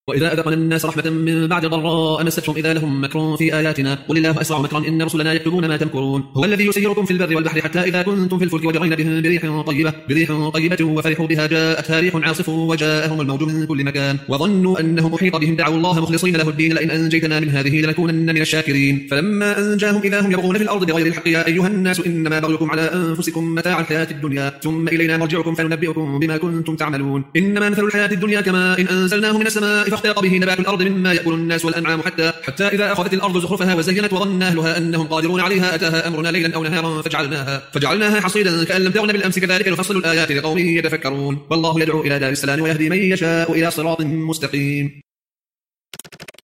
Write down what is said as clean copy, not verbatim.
وإذا أذقنا الناس رحمة من بعد ضراء مستهم إذا لهم مكر في آياتنا قل الله أسرع مكرا إن رسلنا يكتبون ما تمكرون هو الذي يسيركم في البر والبحر حتى إذا كنتم في الفلك وجرين بهم بريح طيبة وفرحوا بها جاءتها ريح عاصف وجاءهم الموج من كل مكان وظنوا أنهم أحيط بهم دعوا الله مخلصين له الدين لئن أنجيتنا من هذه لنكونن من الشاكرين فلما أنجاهم إذا هم يبغون في الأرض بغير الحق يا أيها الناس إنما بغيكم على أنفسكم متاع الحياة الدنيا ثم إلينا مرجعكم فننبئكم بما كنتم تعملون إنما مثل الحياة الدنيا كماء إن أنزلناه من السماء فاختلط به نبات الأرض مما يأكل الناس والأنعام حتى إذا أخذت الأرض زخرفها وزينت وظن أهلها أنهم قادرون عليها أتاها أمرنا ليلا أو نهارا فجعلناها حصيدا كأن لم تغن بالأمس كذلك نفصل الآيات لقوم يتفكرون والله يدعو إلى دار السلام ويهدي من يشاء إلى صراط مستقيم.